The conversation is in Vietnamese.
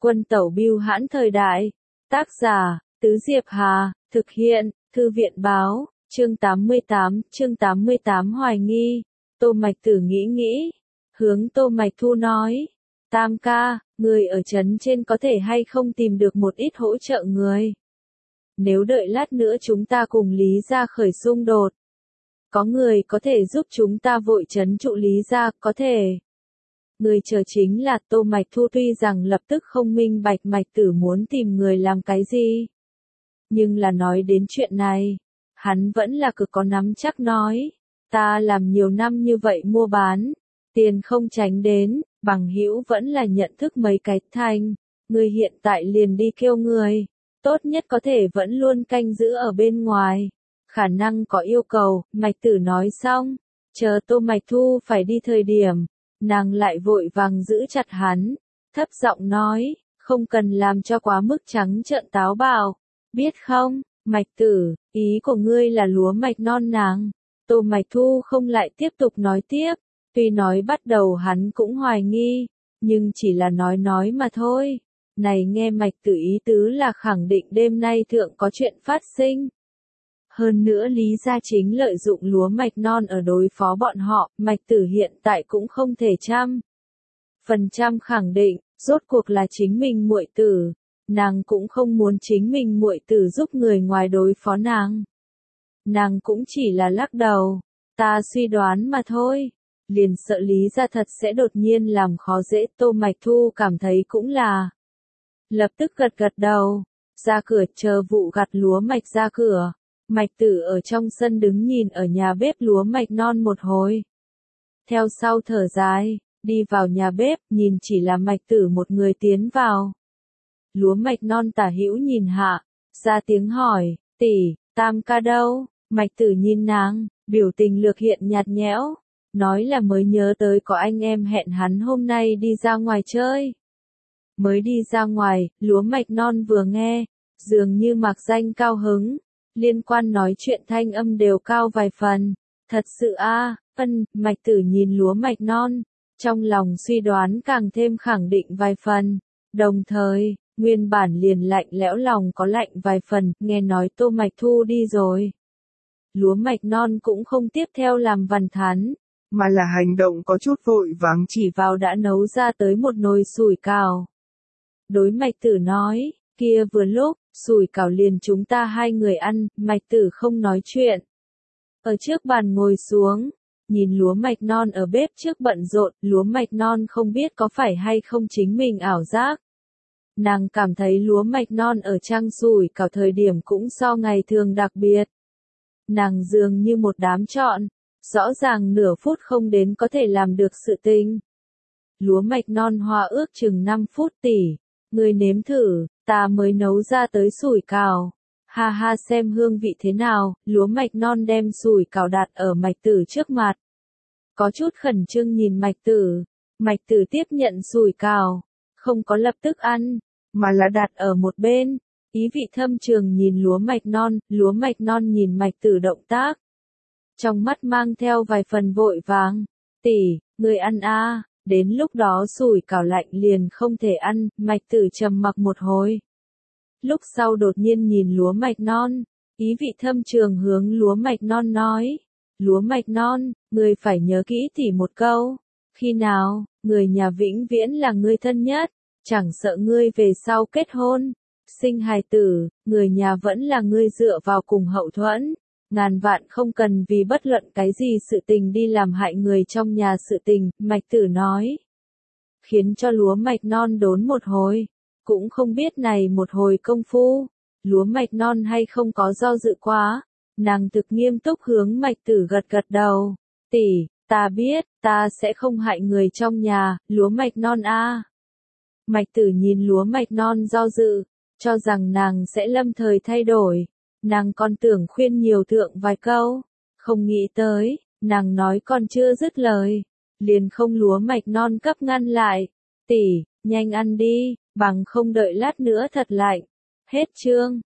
Quân tẩu bưu hãn thời đại. Tác giả, Tứ Diệp Hà, thực hiện, Thư viện báo, chương 88 hoài nghi. Tô Mạch Tử nghĩ, hướng Tô Mạch Thu nói, Tam ca, người ở trấn trên có thể hay không tìm được một ít hỗ trợ người. Nếu đợi lát nữa chúng ta cùng Lý gia khởi xung đột, có người có thể giúp chúng ta vội trấn trụ Lý gia, có thể. Người chờ chính là Tô Mạch Thu, tuy rằng lập tức không minh bạch Mạch Tử muốn tìm người làm cái gì. Nhưng là nói đến chuyện này, hắn vẫn là cực có nắm chắc nói, ta làm nhiều năm như vậy mua bán, tiền không tránh đến, bằng hữu vẫn là nhận thức mấy cái thanh, người hiện tại liền đi kêu người, tốt nhất có thể vẫn luôn canh giữ ở bên ngoài, khả năng có yêu cầu. Mạch Tử nói xong, chờ Tô Mạch Thu phải đi thời điểm, nàng lại vội vàng giữ chặt hắn, thấp giọng nói, không cần làm cho quá mức trắng trợn táo bạo, biết không, Mạch Tử, ý của ngươi là lúa mạch non nàng. Tô Mạch Thu không lại tiếp tục nói tiếp, tuy nói bắt đầu hắn cũng hoài nghi, nhưng chỉ là nói mà thôi. Này nghe Mạch Tử ý tứ là khẳng định đêm nay thượng có chuyện phát sinh. Hơn nữa Lý gia chính lợi dụng lúa mạch non ở đối phó bọn họ, Mạch Tử hiện tại cũng không thể 100% khẳng định, rốt cuộc là chính mình muội tử, nàng cũng không muốn chính mình muội tử giúp người ngoài đối phó nàng. Nàng cũng chỉ là lắc đầu, ta suy đoán mà thôi, liền sợ Lý gia thật sẽ đột nhiên làm khó dễ. Tô Mạch Thu cảm thấy cũng là. Lập tức gật đầu, ra cửa chờ vụ gặt lúa mạch ra cửa. Mạch Tử ở trong sân đứng nhìn ở nhà bếp lúa mạch non một hồi. Theo sau thở dài, đi vào nhà bếp, nhìn chỉ là Mạch Tử một người tiến vào. Lúa mạch non tả hữu nhìn hạ, ra tiếng hỏi, tỷ, Tam ca đâu? Mạch Tử nhìn nàng, biểu tình lược hiện nhạt nhẽo, nói là mới nhớ tới có anh em hẹn hắn hôm nay đi ra ngoài chơi. Mới đi ra ngoài, lúa mạch non vừa nghe, dường như mặc danh cao hứng, liên quan nói chuyện thanh âm đều cao vài phần. Thật sự a, Mạch Tử nhìn lúa mạch non, trong lòng suy đoán càng thêm khẳng định vài phần, đồng thời, nguyên bản liền lạnh lẽo lòng có lạnh vài phần, nghe nói Tô Mạch Thu đi rồi. Lúa mạch non cũng không tiếp theo làm vằn thắn, mà là hành động có chút vội vàng, chỉ vào đã nấu ra tới một nồi sủi cảo. Đối Mạch Tử nói, kia vừa lúc, sủi cảo liền chúng ta hai người ăn. Mạch Tử không nói chuyện. Ở trước bàn ngồi xuống, nhìn lúa mạch non ở bếp trước bận rộn, lúa mạch non không biết có phải hay không chính mình ảo giác. Nàng cảm thấy lúa mạch non ở trang sủi cảo thời điểm cũng so ngày thường đặc biệt. Nàng dường như một đám trọn, rõ ràng nửa phút không đến có thể làm được sự tình. Lúa mạch non hòa ước chừng 5 phút tỷ, người nếm thử, ta mới nấu ra tới sủi cảo. Ha ha, xem hương vị thế nào. Lúa mạch non đem sủi cảo đặt ở Mạch Tử trước mặt. Có chút khẩn trương nhìn Mạch Tử. Mạch Tử tiếp nhận sủi cảo, không có lập tức ăn, mà là đặt ở một bên, ý vị thâm trường nhìn lúa mạch non nhìn Mạch Tử động tác. Trong mắt mang theo vài phần vội vàng, tỷ, người ăn a. Đến lúc đó sủi cảo lạnh liền không thể ăn. Mạch Tử trầm mặc một hồi. Lúc sau đột nhiên nhìn lúa mạch non, ý vị thâm trường hướng lúa mạch non nói, lúa mạch non, người phải nhớ kỹ tỷ một câu, khi nào, người nhà vĩnh viễn là người thân nhất, chẳng sợ ngươi về sau kết hôn, sinh hài tử, người nhà vẫn là ngươi dựa vào cùng hậu thuẫn, ngàn vạn không cần vì bất luận cái gì sự tình đi làm hại người trong nhà sự tình. Mạch Tử nói, khiến cho lúa mạch non đốn một hồi. Cũng không biết này một hồi công phu, lúa mạch non hay không có do dự quá, nàng thực nghiêm túc hướng Mạch Tử gật đầu, tỷ, ta biết, ta sẽ không hại người trong nhà. Lúa mạch non a. Mạch Tử nhìn lúa mạch non do dự, cho rằng nàng sẽ lâm thời thay đổi, nàng còn tưởng khuyên nhiều thượng vài câu, không nghĩ tới, nàng nói còn chưa dứt lời, liền không lúa mạch non cấp ngăn lại, tỷ, nhanh ăn đi, bằng không đợi lát nữa thật lạnh. Hết chương.